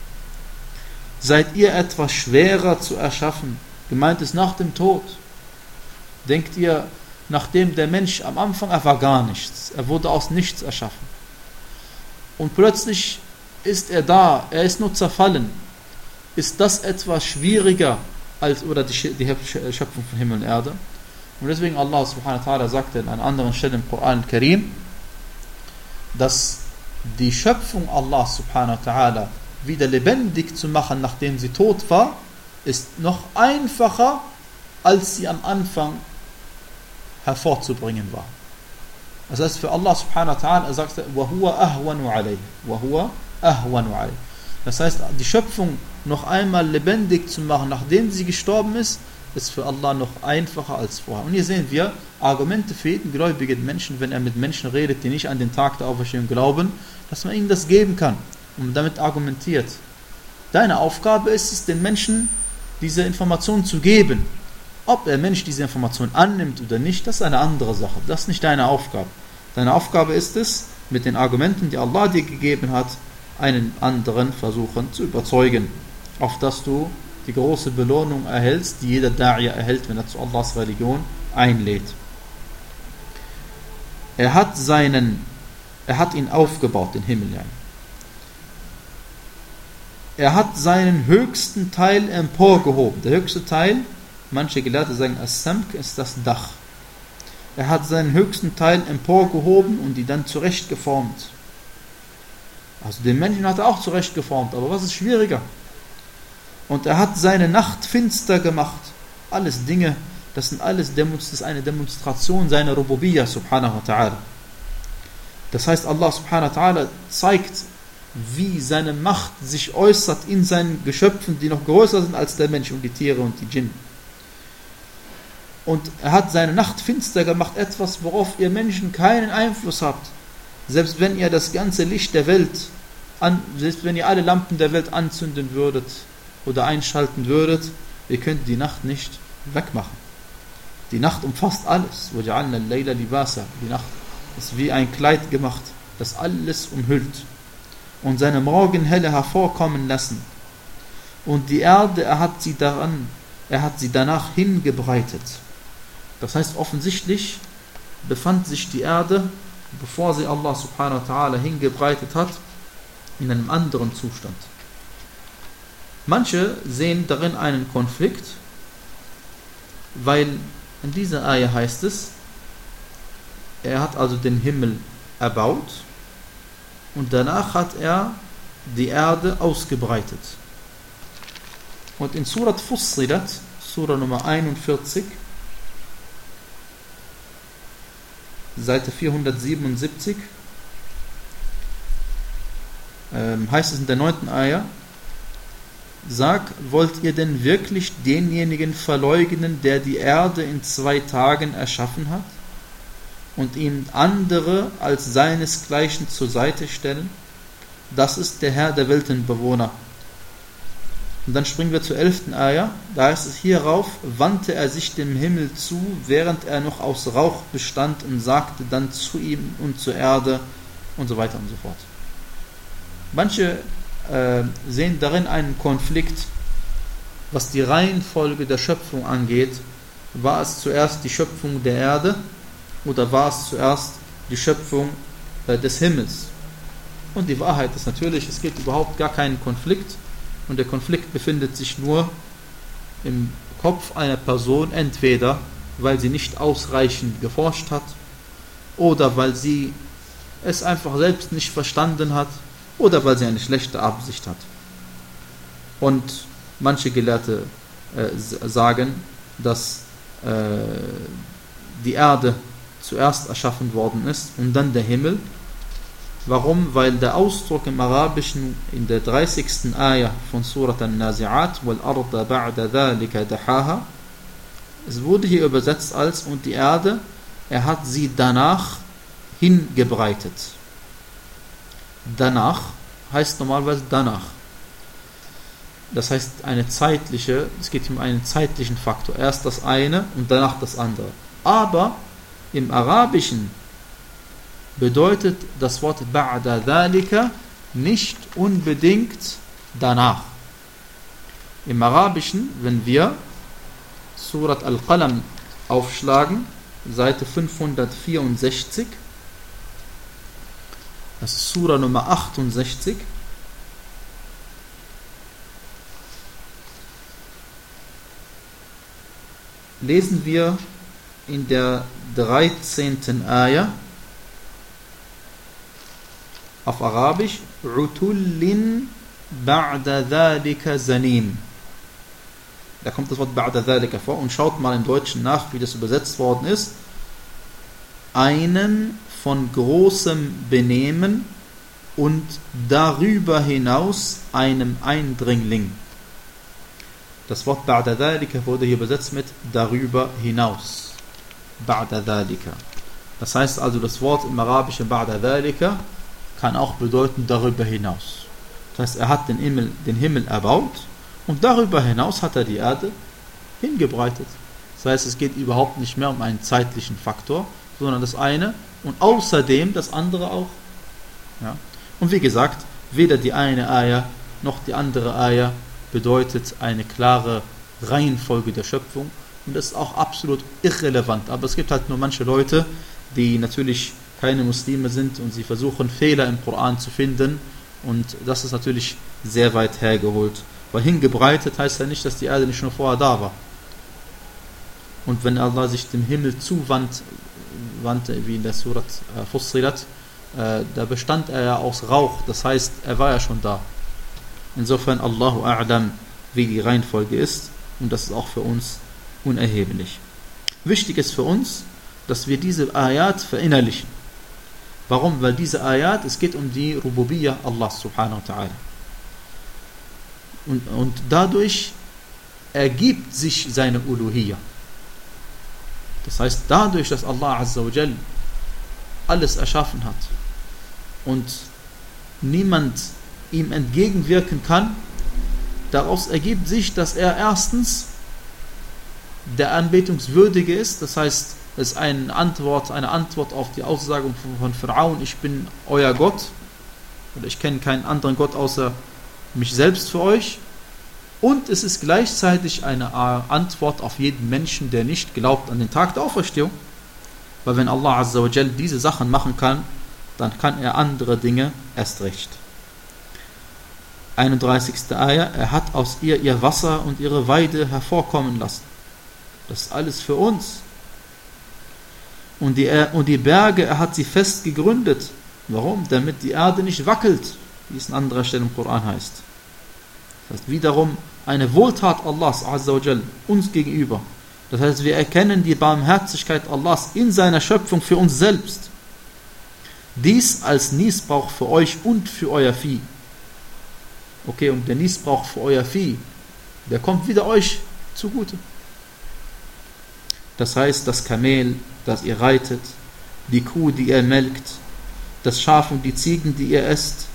Seid ihr etwas schwerer zu erschaffen? Gemeint ist nach dem Tod. Denkt ihr, nachdem der Mensch am Anfang, er war gar nichts, er wurde aus nichts erschaffen. Und plötzlich ist er da, er ist nur zerfallen. Ist das etwas schwieriger als oder die, die Schöpfung von Himmel und Erde? Und deswegen Allah subhanahu wa ta'ala sagte in einer anderen Stelle im Koran al-Karim, dass die Schöpfung Allah subhanahu wa ta'ala wieder lebendig zu machen, nachdem sie tot war, ist noch einfacher, als sie am Anfang hervorzubringen war. Das heißt, für Allah subhanahu wa ta'ala, er sagt, وَهُوَ أَهْوَنُ عَلَيْهِ وَهُوَ أَهْوَنُ عَلَيْهِ. Das heißt, die Schöpfung noch einmal lebendig zu machen, nachdem sie gestorben ist, ist für Allah noch einfacher als vorher. Und hier sehen wir Argumente für jeden gläubigen Menschen, wenn er mit Menschen redet, die nicht an den Tag der Auferstehung glauben, dass man ihnen das geben kann und damit argumentiert. Deine Aufgabe ist es, den Menschen diese Information zu geben. Ob der Mensch diese Information annimmt oder nicht, das ist eine andere Sache. Das ist nicht deine Aufgabe. Deine Aufgabe ist es, mit den Argumenten, die Allah dir gegeben hat, einen anderen versuchen zu überzeugen, auf dass du die große Belohnung erhältst, die jeder Da'iyah erhält, wenn er zu Allahs Religion einlädt. Er hat seinen, er hat ihn aufgebaut, den Himmel. Ja. Er hat seinen höchsten Teil emporgehoben. Der höchste Teil, manche Gelehrte sagen, As-Samk ist das Dach. Er hat seinen höchsten Teil emporgehoben und die dann zurechtgeformt. Also den Menschen hat er auch zurechtgeformt, aber was ist schwieriger? Und er hat seine Nacht finster gemacht. Alles Dinge, das sind alles das ist eine Demonstration seiner Rububiyyah subhanahu wa ta'ala. Das heißt, Allah subhanahu wa ta'ala zeigt, wie seine Macht sich äußert in seinen Geschöpfen, die noch größer sind als der Mensch und die Tiere und die Djinn. Und er hat seine Nacht finster gemacht, etwas, worauf ihr Menschen keinen Einfluss habt. Selbst wenn ihr das ganze Licht der Welt, an, selbst wenn ihr alle Lampen der Welt anzünden würdet oder einschalten würdet, ihr könnt die Nacht nicht wegmachen. Die Nacht umfasst alles. وَجَعَلْنَا اللَّيْلَ لِبَاسًا. Die Nacht ist wie ein Kleid gemacht, das alles umhüllt. Und seine Morgenhelle hervorkommen lassen. Und die Erde, er hat sie daran, er hat sie danach hingebreitet. Das heißt, offensichtlich befand sich die Erde, bevor sie Allah subhanahu wa ta'ala hingebreitet hat, in einem anderen Zustand. Manche sehen darin einen Konflikt, weil in dieser Ayah heißt es, er hat also den Himmel erbaut und danach hat er die Erde ausgebreitet. Und in Surat Fussilat, Surah Nummer einundvierzig, Seite vierhundertsiebenundsiebzig, ähm, heißt es in der neunten Ayah, sag, wollt ihr denn wirklich denjenigen verleugnen, der die Erde in zwei Tagen erschaffen hat und ihm andere als seinesgleichen zur Seite stellen? Das ist der Herr der Weltenbewohner. Und dann springen wir zur elften Ayah, da heißt es, hierauf wandte er sich dem Himmel zu, während er noch aus Rauch bestand und sagte dann zu ihm und zur Erde und so weiter und so fort. Manche äh, sehen darin einen Konflikt, was die Reihenfolge der Schöpfung angeht. War es zuerst die Schöpfung der Erde oder war es zuerst die Schöpfung äh, des Himmels? Und die Wahrheit ist natürlich, es gibt überhaupt gar keinen Konflikt. Und der Konflikt befindet sich nur im Kopf einer Person, entweder weil sie nicht ausreichend geforscht hat oder weil sie es einfach selbst nicht verstanden hat oder weil sie eine schlechte Absicht hat. Und manche Gelehrte äh, sagen, dass äh, die Erde zuerst erschaffen worden ist und dann der Himmel. Warum? Weil der Ausdruck im Arabischen in der dreißigsten Ayah von Surat An-Nazi'at وَالْأَرْضَ بَعْدَ ذَلِكَ دَحَاهَا, es wurde hier übersetzt als und die Erde, er hat sie danach hingebreitet. Danach heißt normalerweise danach. Das heißt eine zeitliche, es geht um einen zeitlichen Faktor. Erst das eine und danach das andere. Aber im Arabischen bedeutet das Wort ba'da dhalika nicht unbedingt danach. Im Arabischen, wenn wir Surat Al-Qalam aufschlagen, Seite fünfhundertvierundsechzig, das ist Surah Nummer achtundsechzig, lesen wir in der dreizehnten Ayah auf Arabisch Utullin ba'da dhalika zanim. Da kommt das Wort ba'da dhalika vor und schaut mal im Deutschen nach, wie das übersetzt worden ist. Einen von großem Benehmen und darüber hinaus einem Eindringling. Das Wort ba'da dhalika wurde hier übersetzt mit darüber hinaus. Ba'da dhalika. Das heißt also, das Wort im Arabischen ba'da dhalika kann auch bedeuten darüber hinaus. Das heißt, er hat den Himmel, den Himmel erbaut und darüber hinaus hat er die Erde hingebreitet. Das heißt, es geht überhaupt nicht mehr um einen zeitlichen Faktor, sondern das eine und außerdem das andere auch. Ja. Und wie gesagt, weder die eine Ayah noch die andere Ayah bedeutet eine klare Reihenfolge der Schöpfung und das ist auch absolut irrelevant. Aber es gibt halt nur manche Leute, die natürlich keine Muslime sind und sie versuchen Fehler im Koran zu finden und das ist natürlich sehr weit hergeholt. Weil hingebreitet heißt ja nicht, dass die Erde nicht schon vorher da war. Und wenn Allah sich dem Himmel zuwandte, wie in der Surat äh, Fussilat, äh, da bestand er ja aus Rauch, das heißt, er war ja schon da. Insofern Allahu A'lam, wie die Reihenfolge ist und das ist auch für uns unerheblich. Wichtig ist für uns, dass wir diese Ayat verinnerlichen. Warum? Weil diese Ayat, es geht um die Rububiyya Allah subhanahu wa ta'ala. Und, und dadurch ergibt sich seine Uluhiyya. Das heißt, dadurch, dass Allah Azza wa Jal alles erschaffen hat und niemand ihm entgegenwirken kann, daraus ergibt sich, dass er erstens der Anbetungswürdige ist, das heißt, es ist eine Antwort, eine Antwort auf die Aussage von Pharaon, ich bin euer Gott oder ich kenne keinen anderen Gott außer mich selbst für euch. Und es ist gleichzeitig eine Antwort auf jeden Menschen, der nicht glaubt an den Tag der Auferstehung. Weil wenn Allah Azza wa Jal diese Sachen machen kann, dann kann er andere Dinge erst recht. einunddreißigste Ayah, er hat aus ihr ihr Wasser und ihre Weide hervorkommen lassen. Das ist alles für uns. Und die, und die Berge, er hat sie fest gegründet. Warum? Damit die Erde nicht wackelt, wie es an anderer Stelle im Koran heißt. Das heißt wiederum eine Wohltat Allahs Azza wa Jal uns gegenüber. Das heißt, wir erkennen die Barmherzigkeit Allahs in seiner Schöpfung für uns selbst. Dies als Nießbrauch für euch und für euer Vieh. Okay, und der Nießbrauch für euer Vieh, der kommt wieder euch zugute. Das heißt, das Kamel, das ihr reitet, die Kuh, die ihr melkt, das Schaf und die Ziegen, die ihr esst.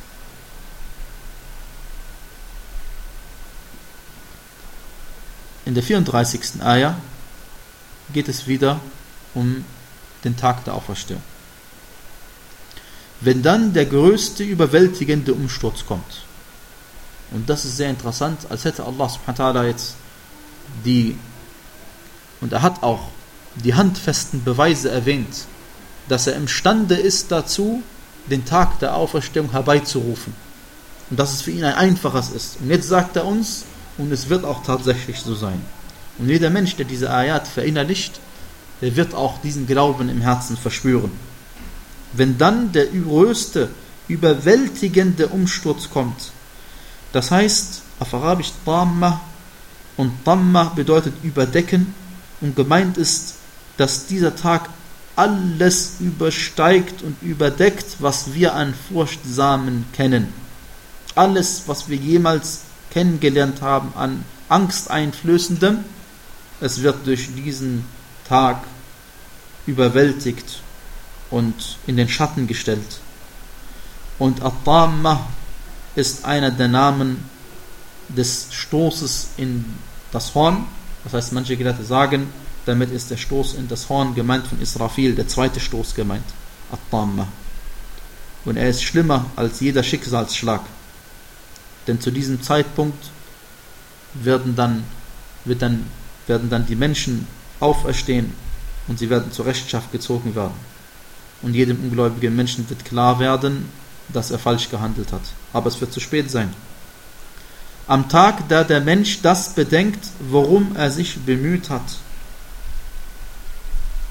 In der vierunddreißigsten Ayah geht es wieder um den Tag der Auferstehung. Wenn dann der größte, überwältigende Umsturz kommt, und das ist sehr interessant, als hätte Allah subhanahu wa ta'ala jetzt die, und er hat auch die handfesten Beweise erwähnt, dass er imstande ist dazu, den Tag der Auferstehung herbeizurufen. Und dass es für ihn ein einfaches ist. Und jetzt sagt er uns, und es wird auch tatsächlich so sein. Und jeder Mensch, der diese Ayat verinnerlicht, der wird auch diesen Glauben im Herzen verspüren. Wenn dann der größte, überwältigende Umsturz kommt, das heißt, auf Arabisch Tamma, und Tamma bedeutet überdecken, und gemeint ist, dass dieser Tag alles übersteigt und überdeckt, was wir an Furchtsamen kennen. Alles, was wir jemals kennengelernt haben an Angsteinflößendem, es wird durch diesen Tag überwältigt und in den Schatten gestellt. Und At-Tamma ist einer der Namen des Stoßes in das Horn. Das heißt, manche Gelehrte sagen, damit ist der Stoß in das Horn gemeint von Israfil, der zweite Stoß gemeint, At-Tamma. Und er ist schlimmer als jeder Schicksalsschlag. Denn zu diesem Zeitpunkt werden dann, wird dann, werden dann die Menschen auferstehen und sie werden zur Rechenschaft gezogen werden. Und jedem ungläubigen Menschen wird klar werden, dass er falsch gehandelt hat. Aber es wird zu spät sein. Am Tag, da der Mensch das bedenkt, worum er sich bemüht hat.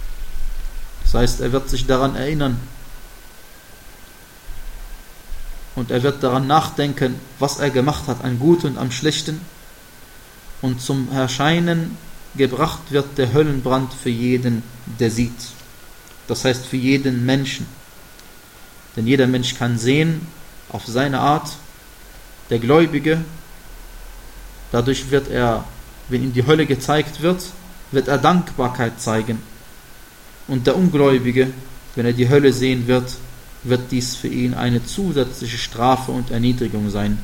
Das heißt, er wird sich daran erinnern. und er wird daran nachdenken, was er gemacht hat an Guten und am Schlechten, und zum Erscheinen gebracht wird der Höllenbrand für jeden, der sieht. Das heißt für jeden Menschen. Denn jeder Mensch kann sehen, auf seine Art. Der Gläubige, dadurch wird er, wenn ihm die Hölle gezeigt wird, wird er Dankbarkeit zeigen. Und der Ungläubige, wenn er die Hölle sehen wird, wird dies für ihn eine zusätzliche Strafe und Erniedrigung sein.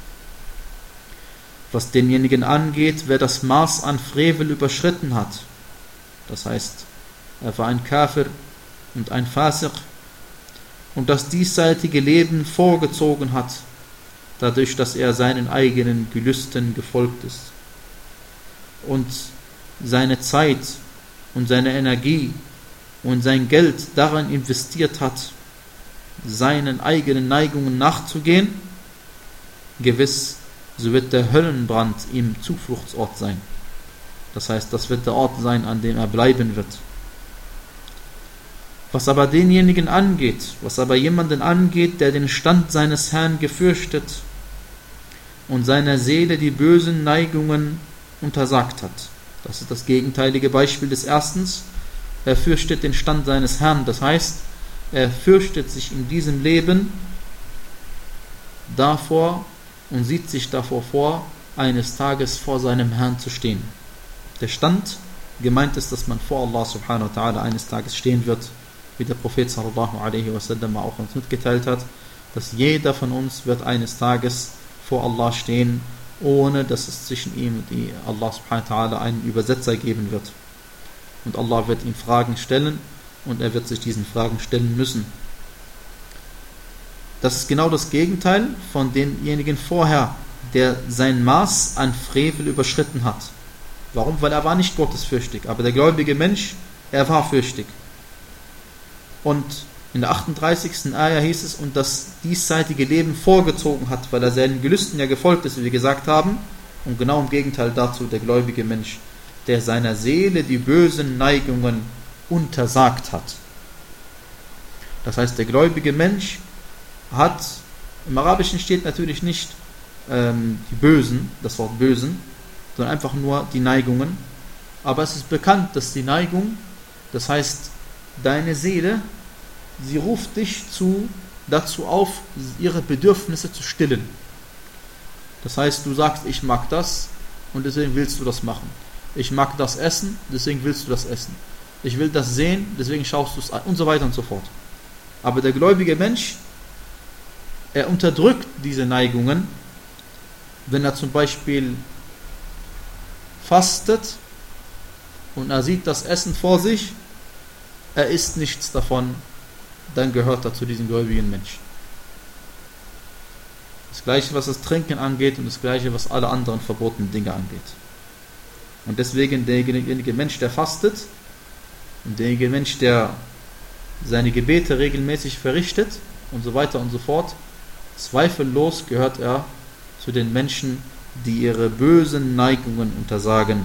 Was denjenigen angeht, wer das Maß an Frevel überschritten hat, das heißt, er war ein Kafir und ein Fasiq und das diesseitige Leben vorgezogen hat, dadurch, dass er seinen eigenen Gelüsten gefolgt ist und seine Zeit und seine Energie und sein Geld daran investiert hat, seinen eigenen Neigungen nachzugehen, gewiss, so wird der Höllenbrand ihm Zufluchtsort sein. Das heißt, das wird der Ort sein, an dem er bleiben wird. Was aber denjenigen angeht, was aber jemanden angeht, der den Stand seines Herrn gefürchtet und seiner Seele die bösen Neigungen untersagt hat. Das ist das gegenteilige Beispiel des Erstens. Er fürchtet den Stand seines Herrn, das heißt, er fürchtet sich in diesem Leben davor und sieht sich davor vor, eines Tages vor seinem Herrn zu stehen. Der Stand, gemeint ist, dass man vor Allah subhanahu wa ta'ala eines Tages stehen wird, wie der Prophet sallallahu alaihi wasallam auch uns mitgeteilt hat, dass jeder von uns wird eines Tages vor Allah stehen, ohne dass es zwischen ihm und Allah subhanahu wa ta'ala einen Übersetzer geben wird. Und Allah wird ihm Fragen stellen und er wird sich diesen Fragen stellen müssen. Das ist genau das Gegenteil von demjenigen vorher, der sein Maß an Frevel überschritten hat. Warum? Weil er war nicht gottesfürchtig, aber der gläubige Mensch, er war fürchtig. Und in der achtunddreißigsten Ayah hieß es, und das diesseitige Leben vorgezogen hat, weil er seinen Gelüsten ja gefolgt ist, wie wir gesagt haben, und genau im Gegenteil dazu der gläubige Mensch, der seiner Seele die bösen Neigungen untersagt hat. Das heißt, der gläubige Mensch hat, im Arabischen steht natürlich nicht ähm, die Bösen, das Wort Bösen, sondern einfach nur die Neigungen. Aber es ist bekannt, dass die Neigung, das heißt, deine Seele, sie ruft dich zu, dazu auf, ihre Bedürfnisse zu stillen. Das heißt, du sagst, ich mag das und deswegen willst du das machen. Ich mag das essen, deswegen willst du das essen. Ich will das sehen, deswegen schaust du es an und so weiter und so fort. Aber der gläubige Mensch, er unterdrückt diese Neigungen, wenn er zum Beispiel fastet und er sieht das Essen vor sich, er isst nichts davon, dann gehört er zu diesem gläubigen Menschen. Das Gleiche, was das Trinken angeht und das Gleiche, was alle anderen verbotenen Dinge angeht. Und deswegen derjenige Mensch, der fastet und derjenige Mensch, der seine Gebete regelmäßig verrichtet und so weiter und so fort, zweifellos gehört er zu den Menschen, die ihre bösen Neigungen untersagen.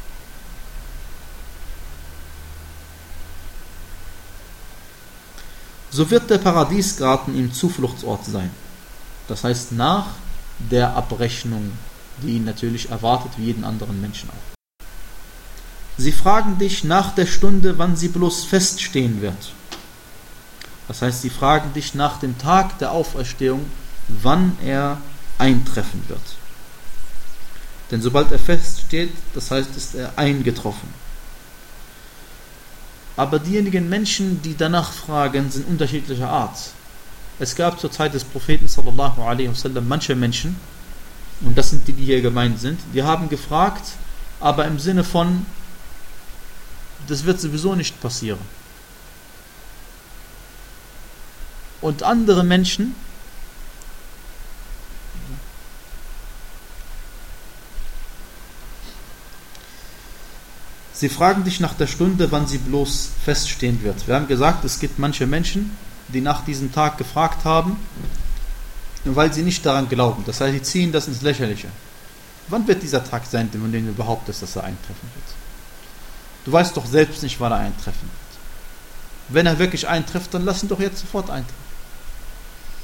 So wird der Paradiesgarten ihm Zufluchtsort sein. Das heißt, nach der Abrechnung, die ihn natürlich erwartet, wie jeden anderen Menschen auch. Sie fragen dich nach der Stunde, wann sie bloß feststehen wird. Das heißt, sie fragen dich nach dem Tag der Auferstehung, wann er eintreffen wird. Denn sobald er feststeht, das heißt, ist er eingetroffen. Aber diejenigen Menschen, die danach fragen, sind unterschiedlicher Art. Es gab zur Zeit des Propheten sallallahu alaihi wasallam manche Menschen, und das sind die, die hier gemeint sind, die haben gefragt, aber im Sinne von, das wird sowieso nicht passieren. Und andere Menschen, sie fragen dich nach der Stunde, wann sie bloß feststehen wird. Wir haben gesagt, es gibt manche Menschen, die nach diesem Tag gefragt haben, weil sie nicht daran glauben. Das heißt, sie ziehen das ins Lächerliche. Wann wird dieser Tag sein, von dem du behauptest, dass er eintreffen wird? Du weißt doch selbst nicht, wann er eintreffen wird. Wenn er wirklich eintrifft, dann lass ihn doch jetzt sofort eintreffen.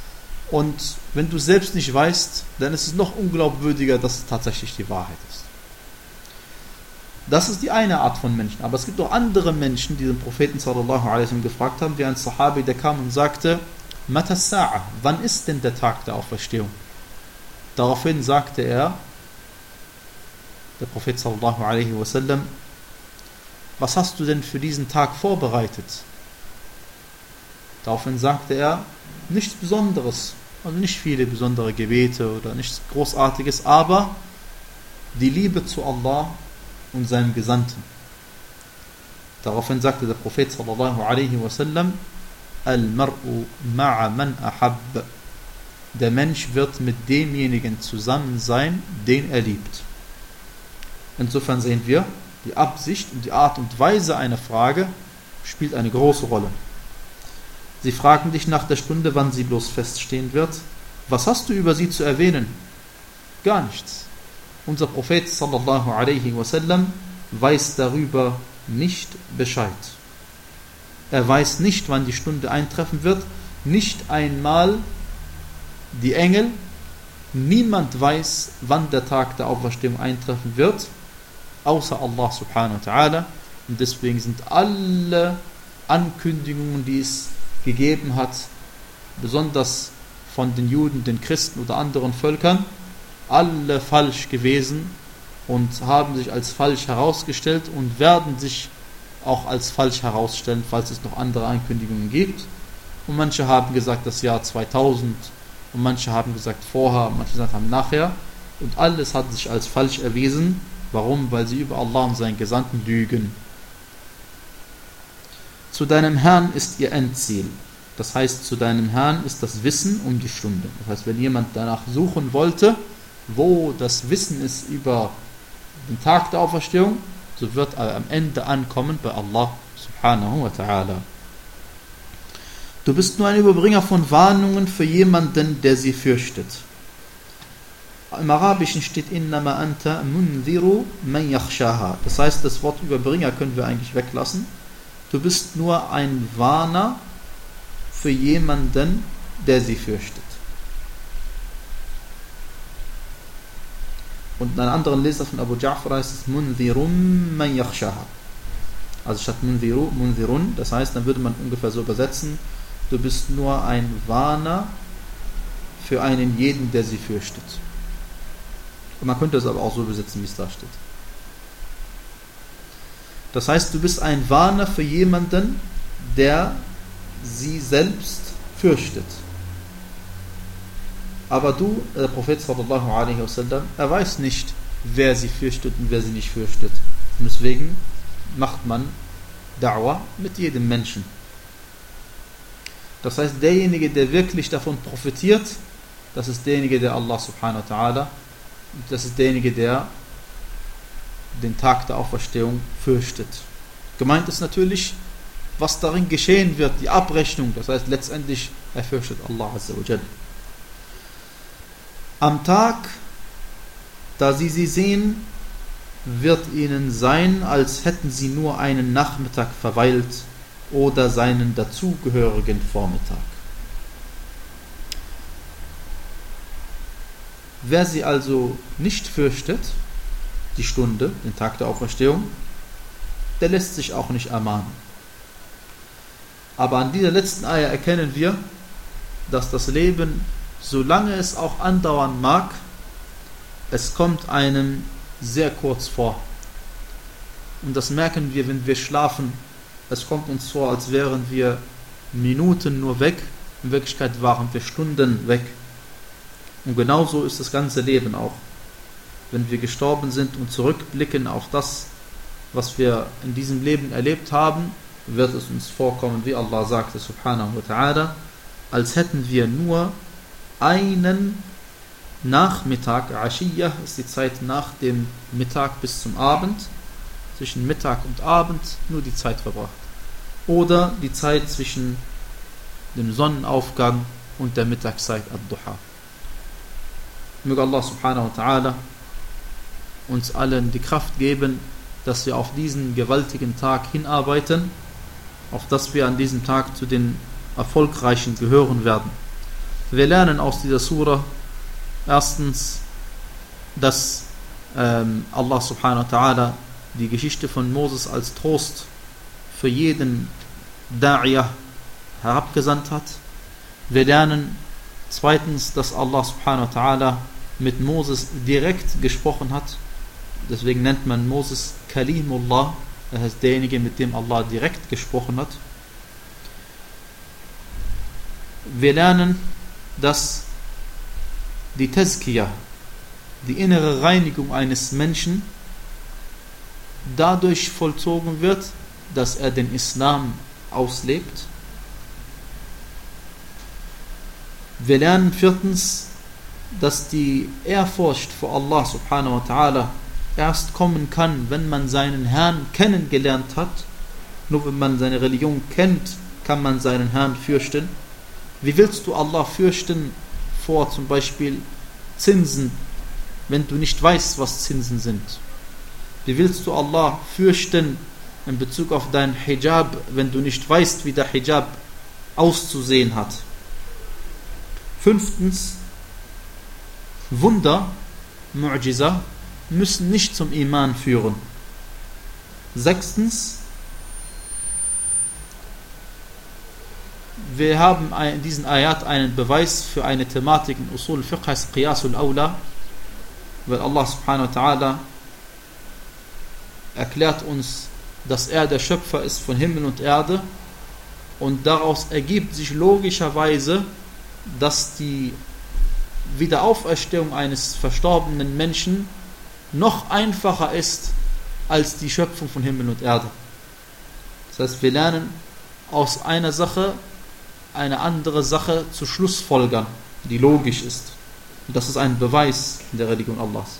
Und wenn du selbst nicht weißt, dann ist es noch unglaubwürdiger, dass es tatsächlich die Wahrheit ist. Das ist die eine Art von Menschen. Aber es gibt auch andere Menschen, die den Propheten sallallahu alaihi wasallam gefragt haben, wie ein Sahabi, der kam und sagte, Mata Sa'a, wann ist denn der Tag der Auferstehung? Daraufhin sagte er, der Prophet sallallahu alaihi wasallam, was hast du denn für diesen Tag vorbereitet? Daraufhin sagte er, nichts Besonderes, also nicht viele besondere Gebete oder nichts Großartiges, aber die Liebe zu Allah und seinem Gesandten. Daraufhin sagte der Prophet sallallahu alaihi wasallam, Al-Mar'u ma'a man ahab. Der Mensch wird mit demjenigen zusammen sein, den er liebt. Insofern sehen wir, die Absicht und die Art und Weise einer Frage spielt eine große Rolle. Sie fragen dich nach der Stunde, wann sie bloß feststehen wird. Was hast du über sie zu erwähnen? Gar nichts. Unser Prophet sallallahu alaihi wasallam weiß darüber nicht Bescheid. Er weiß nicht, wann die Stunde eintreffen wird, nicht einmal die Engel, niemand weiß, wann der Tag der Auferstehung eintreffen wird, außer Allah subhanahu wa ta'ala. Und deswegen sind alle Ankündigungen, die es gegeben hat, besonders von den Juden, den Christen oder anderen Völkern, alle falsch gewesen und haben sich als falsch herausgestellt und werden sich auch als falsch herausstellen, falls es noch andere Ankündigungen gibt. Und manche haben gesagt das Jahr zweitausend und manche haben gesagt vorher, manche gesagt haben nachher. Und alles hat sich als falsch erwiesen. Warum? Weil sie über Allah und seinen Gesandten lügen. Zu deinem Herrn ist ihr Endziel. Das heißt, zu deinem Herrn ist das Wissen um die Stunde. Das heißt, wenn jemand danach suchen wollte, wo das Wissen ist über den Tag der Auferstehung, so wird er am Ende ankommen bei Allah subhanahu wa ta'ala. Du bist nur ein Überbringer von Warnungen für jemanden, der sie fürchtet. Im Arabischen steht innama anta munziru man yakhshaha. Das heißt, das Wort Überbringer können wir eigentlich weglassen. Du bist nur ein Warner für jemanden, der sie fürchtet. Und in einem anderen Leser von Abu Ja'far heißt es munzirum man yakhshaha. Also statt munziru, munzirun. Das heißt, dann würde man ungefähr so übersetzen, du bist nur ein Warner für einen jeden, der sie fürchtet. Und man könnte es aber auch so übersetzen, wie es da steht. Das heißt, du bist ein Warner für jemanden, der sie selbst fürchtet. Aber du, der Prophet sallallahu alaihi wasallam, er weiß nicht, wer sie fürchtet und wer sie nicht fürchtet. Und deswegen macht man Da'wah mit jedem Menschen. Das heißt, derjenige, der wirklich davon profitiert, das ist derjenige, der Allah subhanahu wa ta'ala, das ist derjenige, der den Tag der Auferstehung fürchtet. Gemeint ist natürlich, was darin geschehen wird, die Abrechnung. Das heißt, letztendlich, er fürchtet Allah azza wa jalla. Am Tag, da sie sie sehen, wird ihnen sein, als hätten sie nur einen Nachmittag verweilt oder seinen dazugehörigen Vormittag. Wer sie also nicht fürchtet, die Stunde, den Tag der Auferstehung, der lässt sich auch nicht ermahnen. Aber an dieser letzten Eier erkennen wir, dass das Leben, solange es auch andauern mag, es kommt einem sehr kurz vor. Und das merken wir, wenn wir schlafen. Es kommt uns vor, als wären wir Minuten nur weg. In Wirklichkeit waren wir Stunden weg. Und genauso ist das ganze Leben auch. Wenn wir gestorben sind und zurückblicken auf das, was wir in diesem Leben erlebt haben, wird es uns vorkommen, wie Allah sagte, subhanahu wa ta'ala, als hätten wir nur einen Nachmittag, Ashiyah ist die Zeit nach dem Mittag bis zum Abend, zwischen Mittag und Abend nur die Zeit verbracht. Oder die Zeit zwischen dem Sonnenaufgang und der Mittagszeit ad-Duha. Möge Allah subhanahu wa ta'ala uns allen die Kraft geben, dass wir auf diesen gewaltigen Tag hinarbeiten, auf dass wir an diesem Tag zu den Erfolgreichen gehören werden. Wir lernen aus dieser Sura erstens, dass ähm, Allah subhanahu wa ta'ala die Geschichte von Moses als Trost für jeden Da'iyah herabgesandt hat. Wir lernen zweitens, dass Allah subhanahu wa ta'ala mit Moses direkt gesprochen hat. Deswegen nennt man Moses Kalimullah, das heißt derjenige, mit dem Allah direkt gesprochen hat. Wir lernen, dass die Tazkiyah, die innere Reinigung eines Menschen, dadurch vollzogen wird, dass er den Islam auslebt. Wir lernen viertens, dass die Ehrfurcht vor Allah subhanahu wa ta'ala erst kommen kann, wenn man seinen Herrn kennengelernt hat. Nur wenn man seine Religion kennt, kann man seinen Herrn fürchten. Wie willst du Allah fürchten vor zum Beispiel Zinsen, wenn du nicht weißt, was Zinsen sind? Wie willst du Allah fürchten in Bezug auf deinen Hijab, wenn du nicht weißt, wie der Hijab auszusehen hat? Fünftens, Wunder, Mu'jiza, müssen nicht zum Iman führen. Sechstens, wir haben in diesen Ayat einen Beweis für eine Thematik in Usul al-Fiqh, heißt Qiyasul Awla, weil Allah subhanahu wa ta'ala erklärt uns, dass er der Schöpfer ist von Himmel und Erde, und daraus ergibt sich logischerweise, dass die Wiederauferstehung eines verstorbenen Menschen noch einfacher ist als die Schöpfung von Himmel und Erde. Das heißt, wir lernen aus einer Sache eine andere Sache zu schlussfolgern, die logisch ist. Und das ist ein Beweis in der Religion Allahs.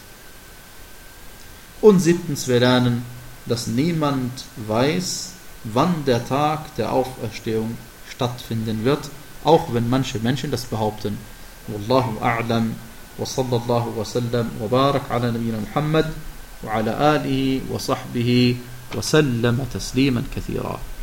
Und siebtens, wir lernen, dass niemand weiß, wann der Tag der Auferstehung stattfinden wird, auch wenn manche Menschen das behaupten. Wallahu a'lam wa sallallahu wa sallam wa barak ala nabiyyina Muhammad wa ala alihi wa sahbihi wa sallama tasliman kathira.